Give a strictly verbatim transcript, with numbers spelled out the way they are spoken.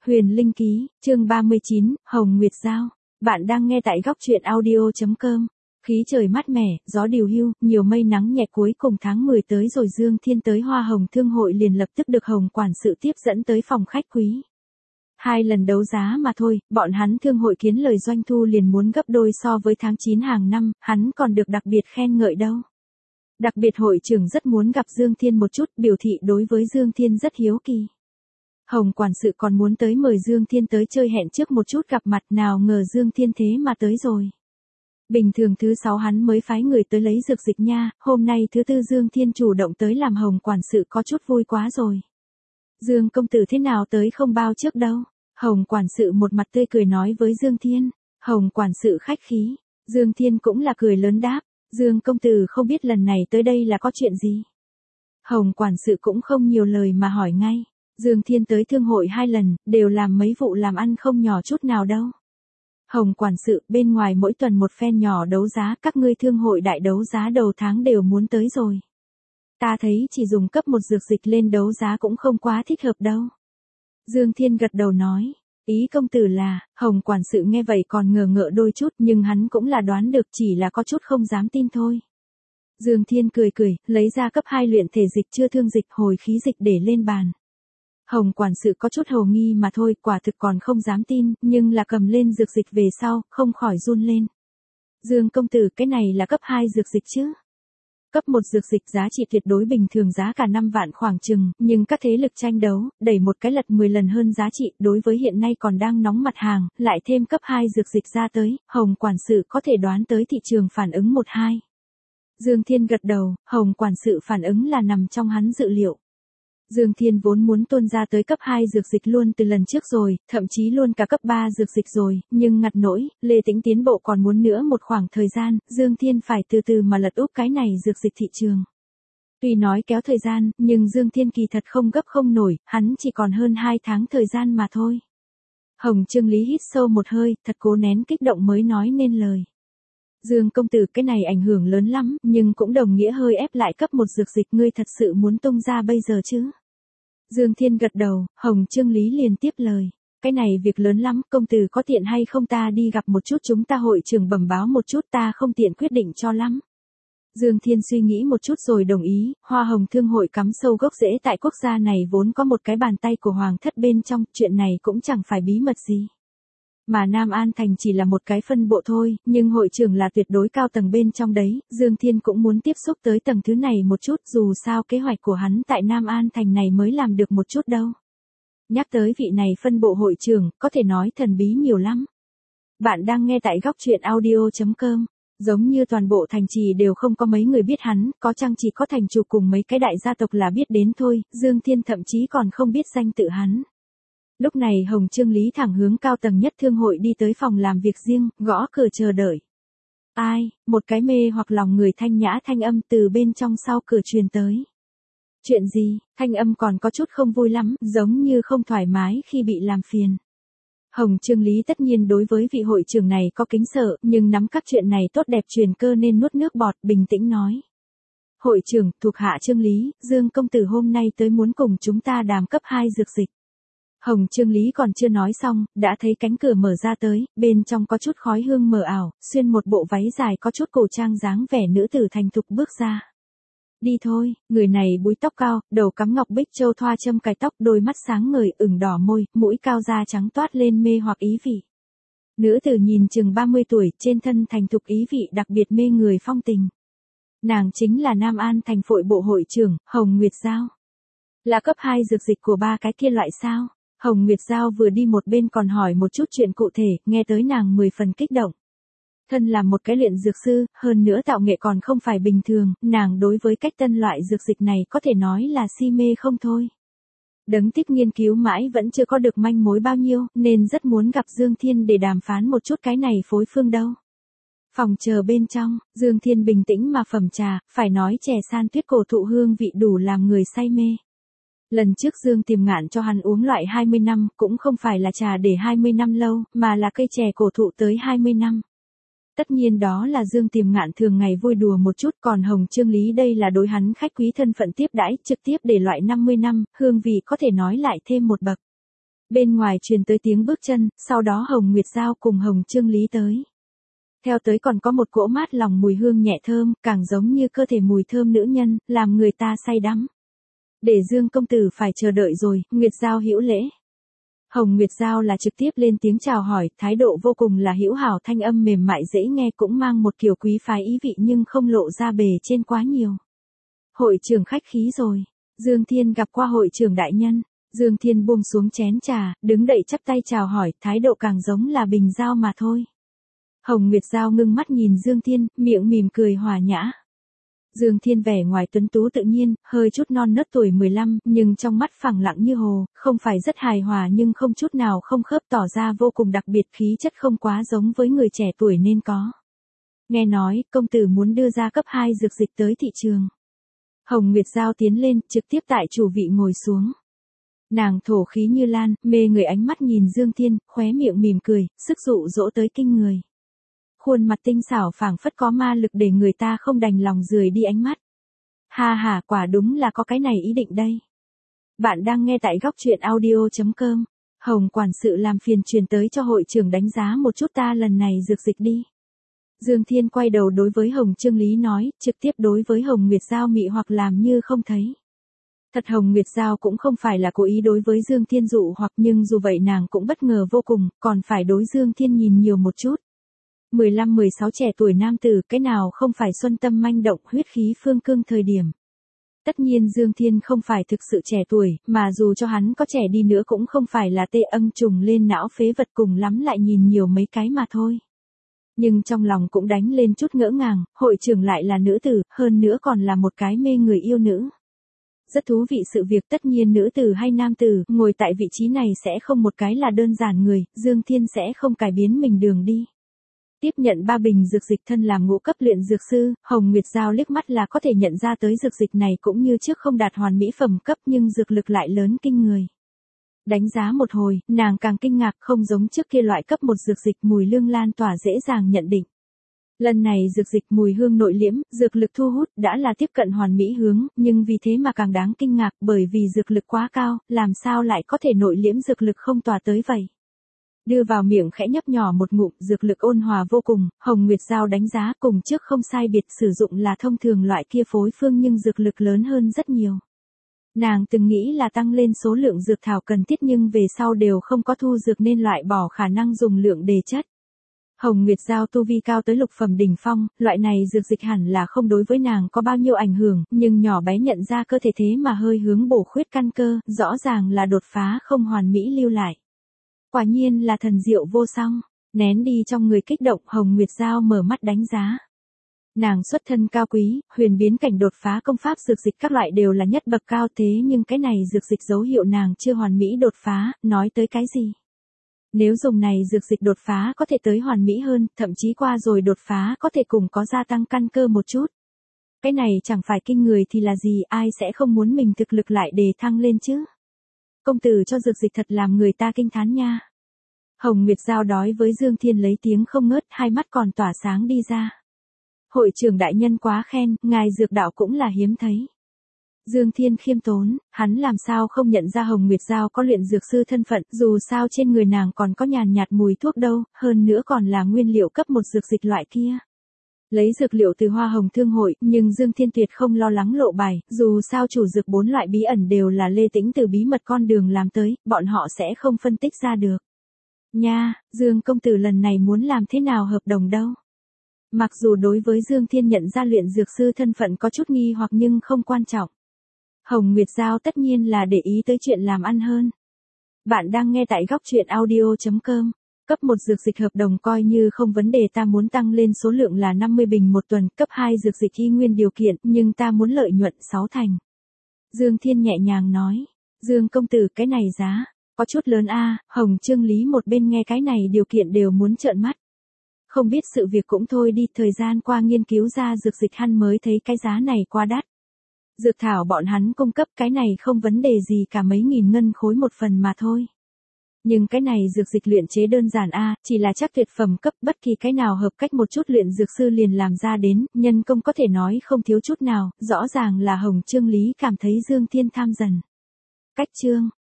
Huyền Linh Ký, chương ba mươi chín, Hồng Nguyệt Giao. Bạn đang nghe tại góc truyện audio.com. Khí trời mát mẻ, gió điều hưu, nhiều mây nắng nhẹ, cuối cùng tháng mười tới rồi. Dương Thiên tới Hoa Hồng Thương hội liền lập tức được Hồng quản sự tiếp dẫn tới phòng khách quý. Hai lần đấu giá mà thôi, bọn hắn thương hội kiến lời doanh thu liền muốn gấp đôi so với tháng chín hàng năm, hắn còn được đặc biệt khen ngợi đâu. Đặc biệt hội trưởng rất muốn gặp Dương Thiên một chút, biểu thị đối với Dương Thiên rất hiếu kỳ. Hồng quản sự còn muốn tới mời Dương Thiên tới chơi, hẹn trước một chút gặp mặt, nào ngờ Dương Thiên thế mà tới rồi. Bình thường thứ sáu hắn mới phái người tới lấy dược dịch nha, hôm nay thứ tư Dương Thiên chủ động tới làm Hồng quản sự có chút vui quá rồi. Dương công tử thế nào tới không bao trước đâu? Hồng quản sự một mặt tươi cười nói với Dương Thiên. Hồng quản sự khách khí, Dương Thiên cũng là cười lớn đáp, Dương công tử không biết lần này tới đây là có chuyện gì? Hồng quản sự cũng không nhiều lời mà hỏi ngay. Dương Thiên tới thương hội hai lần, đều làm mấy vụ làm ăn không nhỏ chút nào đâu. Hồng quản sự, bên ngoài mỗi tuần một phen nhỏ đấu giá, các ngươi thương hội đại đấu giá đầu tháng đều muốn tới rồi. Ta thấy chỉ dùng cấp một dược dịch lên đấu giá cũng không quá thích hợp đâu. Dương Thiên gật đầu nói, ý công tử là, Hồng quản sự nghe vậy còn ngờ ngợ đôi chút, nhưng hắn cũng là đoán được, chỉ là có chút không dám tin thôi. Dương Thiên cười cười, lấy ra cấp hai luyện thể dịch chưa thương dịch hồi khí dịch để lên bàn. Hồng quản sự có chút hồ nghi mà thôi, quả thực còn không dám tin, nhưng là cầm lên dược dịch về sau, không khỏi run lên. Dương công tử, cái này là cấp hai dược dịch chứ? Cấp một dược dịch giá trị tuyệt đối bình thường giá cả năm vạn khoảng chừng, nhưng các thế lực tranh đấu, đẩy một cái lật mười lần hơn giá trị, đối với hiện nay còn đang nóng mặt hàng, lại thêm cấp hai dược dịch ra tới, Hồng quản sự có thể đoán tới thị trường phản ứng một hai. Dương Thiên gật đầu, Hồng quản sự phản ứng là nằm trong hắn dự liệu. Dương Thiên vốn muốn tuôn ra tới cấp hai dược dịch luôn từ lần trước rồi, thậm chí luôn cả cấp ba dược dịch rồi, nhưng ngặt nỗi, Lê Tĩnh tiến bộ còn muốn nữa một khoảng thời gian, Dương Thiên phải từ từ mà lật úp cái này dược dịch thị trường. Tuy nói kéo thời gian, nhưng Dương Thiên kỳ thật không gấp không nổi, hắn chỉ còn hơn hai tháng thời gian mà thôi. Hồng Trương Lý hít sâu một hơi, thật cố nén kích động mới nói nên lời. Dương công tử, cái này ảnh hưởng lớn lắm, nhưng cũng đồng nghĩa hơi ép lại cấp một dược dịch, ngươi thật sự muốn tung ra bây giờ chứ? Dương Thiên gật đầu, Hồng Trương Lý liền tiếp lời. Cái này việc lớn lắm, công tử có tiện hay không ta đi gặp một chút, chúng ta hội trưởng bẩm báo một chút, ta không tiện quyết định cho lắm. Dương Thiên suy nghĩ một chút rồi đồng ý, Hoa Hồng Thương hội cắm sâu gốc rễ tại quốc gia này vốn có một cái bàn tay của Hoàng thất bên trong, chuyện này cũng chẳng phải bí mật gì. Mà Nam An Thành chỉ là một cái phân bộ thôi, nhưng hội trưởng là tuyệt đối cao tầng bên trong đấy, Dương Thiên cũng muốn tiếp xúc tới tầng thứ này một chút, dù sao kế hoạch của hắn tại Nam An Thành này mới làm được một chút đâu. Nhắc tới vị này phân bộ hội trưởng, có thể nói thần bí nhiều lắm. Bạn đang nghe tại góc truyện audio.com, giống như toàn bộ thành trì đều không có mấy người biết hắn, có chăng chỉ có thành chủ cùng mấy cái đại gia tộc là biết đến thôi, Dương Thiên thậm chí còn không biết danh tự hắn. Lúc này Hồng Trương Lý thẳng hướng cao tầng nhất thương hội đi tới phòng làm việc riêng, gõ cửa chờ đợi. Ai, một cái mê hoặc lòng người thanh nhã thanh âm từ bên trong sau cửa truyền tới. Chuyện gì, thanh âm còn có chút không vui lắm, giống như không thoải mái khi bị làm phiền. Hồng Trương Lý tất nhiên đối với vị hội trưởng này có kính sợ, nhưng nắm các chuyện này tốt đẹp truyền cơ nên nuốt nước bọt, bình tĩnh nói. Hội trưởng, thuộc hạ Trương Lý, Dương công tử hôm nay tới muốn cùng chúng ta đàm cấp hai dược dịch. Hồng Trương Lý còn chưa nói xong, đã thấy cánh cửa mở ra tới, bên trong có chút khói hương mờ ảo, xuyên một bộ váy dài có chút cổ trang dáng vẻ nữ tử thành thục bước ra. Đi thôi, người này búi tóc cao, đầu cắm ngọc bích châu thoa châm cài tóc, đôi mắt sáng ngời, ửng đỏ môi, mũi cao da trắng toát lên mê hoặc ý vị. Nữ tử nhìn chừng ba mươi tuổi, trên thân thành thục ý vị đặc biệt mê người phong tình. Nàng chính là Nam An Thành phội bộ hội trưởng, Hồng Nguyệt Giao. Là cấp hai dược dịch của ba cái kia loại sao? Hồng Nguyệt Giao vừa đi một bên còn hỏi một chút chuyện cụ thể, nghe tới nàng mười phần kích động. Thân là một cái luyện dược sư, hơn nữa tạo nghệ còn không phải bình thường, nàng đối với cách tân loại dược dịch này có thể nói là si mê không thôi. Đấng tiếp nghiên cứu mãi vẫn chưa có được manh mối bao nhiêu, nên rất muốn gặp Dương Thiên để đàm phán một chút cái này phối phương đâu. Phòng chờ bên trong, Dương Thiên bình tĩnh mà phẩm trà, phải nói chè san tuyết cổ thụ hương vị đủ làm người say mê. Lần trước Dương Tiềm Ngạn cho hắn uống loại hai mươi năm, cũng không phải là trà để hai mươi năm lâu, mà là cây chè cổ thụ tới hai mươi năm. Tất nhiên đó là Dương Tiềm Ngạn thường ngày vui đùa một chút, còn Hồng Trương Lý đây là đối hắn khách quý thân phận tiếp đãi, trực tiếp để loại năm mươi năm, hương vị có thể nói lại thêm một bậc. Bên ngoài truyền tới tiếng bước chân, sau đó Hồng Nguyệt Giao cùng Hồng Trương Lý tới. Theo tới còn có một cỗ mát lòng mùi hương nhẹ thơm, càng giống như cơ thể mùi thơm nữ nhân, làm người ta say đắm. Để Dương công tử phải chờ đợi rồi, Nguyệt Giao hữu lễ. Hồng Nguyệt Giao là trực tiếp lên tiếng chào hỏi, thái độ vô cùng là hữu hảo, thanh âm mềm mại dễ nghe, cũng mang một kiểu quý phái ý vị nhưng không lộ ra bề trên quá nhiều. Hội trưởng khách khí rồi. Dương Thiên gặp qua hội trưởng đại nhân. Dương Thiên buông xuống chén trà, đứng đậy chắp tay chào hỏi, thái độ càng giống là bình giao mà thôi. Hồng Nguyệt Giao ngưng mắt nhìn Dương Thiên, miệng mỉm cười hòa nhã. Dương Thiên vẻ ngoài tuấn tú tự nhiên, hơi chút non nớt tuổi mười lăm, nhưng trong mắt phẳng lặng như hồ, không phải rất hài hòa nhưng không chút nào không khớp, tỏ ra vô cùng đặc biệt, khí chất không quá giống với người trẻ tuổi nên có. Nghe nói, công tử muốn đưa ra cấp hai dược dịch tới thị trường. Hồng Nguyệt Giao tiến lên, trực tiếp tại chủ vị ngồi xuống. Nàng thổ khí như lan, mê người ánh mắt nhìn Dương Thiên, khóe miệng mỉm cười, sức dụ dỗ tới kinh người. Khuôn mặt tinh xảo phảng phất có ma lực để người ta không đành lòng rời đi ánh mắt. Ha ha, quả đúng là có cái này ý định đây. Bạn đang nghe tại góc truyện audio chấm com. Hồng quản sự làm phiền truyền tới cho hội trưởng đánh giá một chút ta lần này dược dịch đi. Dương Thiên quay đầu đối với Hồng Trương Lý nói, trực tiếp đối với Hồng Nguyệt Giao mị hoặc làm như không thấy. Thật Hồng Nguyệt Giao cũng không phải là cố ý đối với Dương Thiên dụ hoặc, nhưng dù vậy nàng cũng bất ngờ vô cùng, còn phải đối Dương Thiên nhìn nhiều một chút. mười lăm mười sáu trẻ tuổi nam tử, cái nào không phải xuân tâm manh động, huyết khí phương cương thời điểm. Tất nhiên Dương Thiên không phải thực sự trẻ tuổi, mà dù cho hắn có trẻ đi nữa cũng không phải là tê âng trùng lên não phế vật, cùng lắm lại nhìn nhiều mấy cái mà thôi. Nhưng trong lòng cũng đánh lên chút ngỡ ngàng, hội trưởng lại là nữ tử, hơn nữa còn là một cái mê người yêu nữ. Rất thú vị sự việc, tất nhiên nữ tử hay nam tử, ngồi tại vị trí này sẽ không một cái là đơn giản người, Dương Thiên sẽ không cải biến mình đường đi. Tiếp nhận ba bình dược dịch, thân làm ngũ cấp luyện dược sư, Hồng Nguyệt Giao liếc mắt là có thể nhận ra tới dược dịch này cũng như trước không đạt hoàn mỹ phẩm cấp nhưng dược lực lại lớn kinh người. Đánh giá một hồi, nàng càng kinh ngạc, không giống trước kia loại cấp một dược dịch mùi lương lan tỏa dễ dàng nhận định. Lần này dược dịch mùi hương nội liễm, dược lực thu hút đã là tiếp cận hoàn mỹ hướng, nhưng vì thế mà càng đáng kinh ngạc, bởi vì dược lực quá cao, làm sao lại có thể nội liễm dược lực không tỏa tới vậy. Đưa vào miệng khẽ nhấp nhỏ một ngụm, dược lực ôn hòa vô cùng, Hồng Nguyệt Giao đánh giá cùng trước không sai biệt, sử dụng là thông thường loại kia phối phương nhưng dược lực lớn hơn rất nhiều. Nàng từng nghĩ là tăng lên số lượng dược thảo cần thiết nhưng về sau đều không có thu dược nên loại bỏ khả năng dùng lượng đề chất. Hồng Nguyệt Giao tu vi cao tới lục phẩm đỉnh phong, loại này dược dịch hẳn là không đối với nàng có bao nhiêu ảnh hưởng, nhưng nhỏ bé nhận ra cơ thể thế mà hơi hướng bổ khuyết căn cơ, rõ ràng là đột phá không hoàn mỹ lưu lại. Quả nhiên là thần diệu vô song, nén đi trong người kích động, Hồng Nguyệt Giao mở mắt đánh giá. Nàng xuất thân cao quý, huyền biến cảnh đột phá công pháp dược dịch các loại đều là nhất bậc cao, thế nhưng cái này dược dịch dấu hiệu nàng chưa hoàn mỹ đột phá, nói tới cái gì? Nếu dùng này dược dịch đột phá có thể tới hoàn mỹ hơn, thậm chí qua rồi đột phá có thể cùng có gia tăng căn cơ một chút. Cái này chẳng phải kinh người thì là gì, ai sẽ không muốn mình thực lực lại đề thăng lên chứ? Công tử cho dược dịch thật làm người ta kinh thán nha. Hồng Nguyệt Giao đói với Dương Thiên lấy tiếng không ngớt, hai mắt còn tỏa sáng đi ra. Hội trưởng đại nhân quá khen, ngài dược đạo cũng là hiếm thấy. Dương Thiên khiêm tốn, hắn làm sao không nhận ra Hồng Nguyệt Giao có luyện dược sư thân phận, dù sao trên người nàng còn có nhàn nhạt mùi thuốc đâu, hơn nữa còn là nguyên liệu cấp một dược dịch loại kia. Lấy dược liệu từ Hoa Hồng Thương hội, nhưng Dương Thiên tuyệt không lo lắng lộ bài, dù sao chủ dược bốn loại bí ẩn đều là Lê Tĩnh từ bí mật con đường làm tới, bọn họ sẽ không phân tích ra được. Nha, Dương công tử lần này muốn làm thế nào hợp đồng đâu? Mặc dù đối với Dương Thiên nhận ra luyện dược sư thân phận có chút nghi hoặc nhưng không quan trọng. Hồng Nguyệt Giao tất nhiên là để ý tới chuyện làm ăn hơn. Bạn đang nghe tại góc truyện audio chấm com. Cấp một dược dịch hợp đồng coi như không vấn đề, ta muốn tăng lên số lượng là năm mươi bình một tuần, cấp hai dược dịch y nguyên điều kiện, nhưng ta muốn lợi nhuận sáu thành. Dương Thiên nhẹ nhàng nói, Dương công tử cái này giá, có chút lớn a. Hồng Trương Lý một bên nghe cái này điều kiện đều muốn trợn mắt. Không biết sự việc cũng thôi đi, thời gian qua nghiên cứu ra dược dịch hắn mới thấy cái giá này quá đắt. Dược thảo bọn hắn cung cấp cái này không vấn đề gì cả, mấy nghìn ngân khối một phần mà thôi. Nhưng cái này dược dịch luyện chế đơn giản a, chỉ là chắc tuyệt phẩm cấp, bất kỳ cái nào hợp cách một chút luyện dược sư liền làm ra đến, nhân công có thể nói không thiếu chút nào, rõ ràng là Hồng Trương Lý cảm thấy Dương Thiên tham dần. Cách chương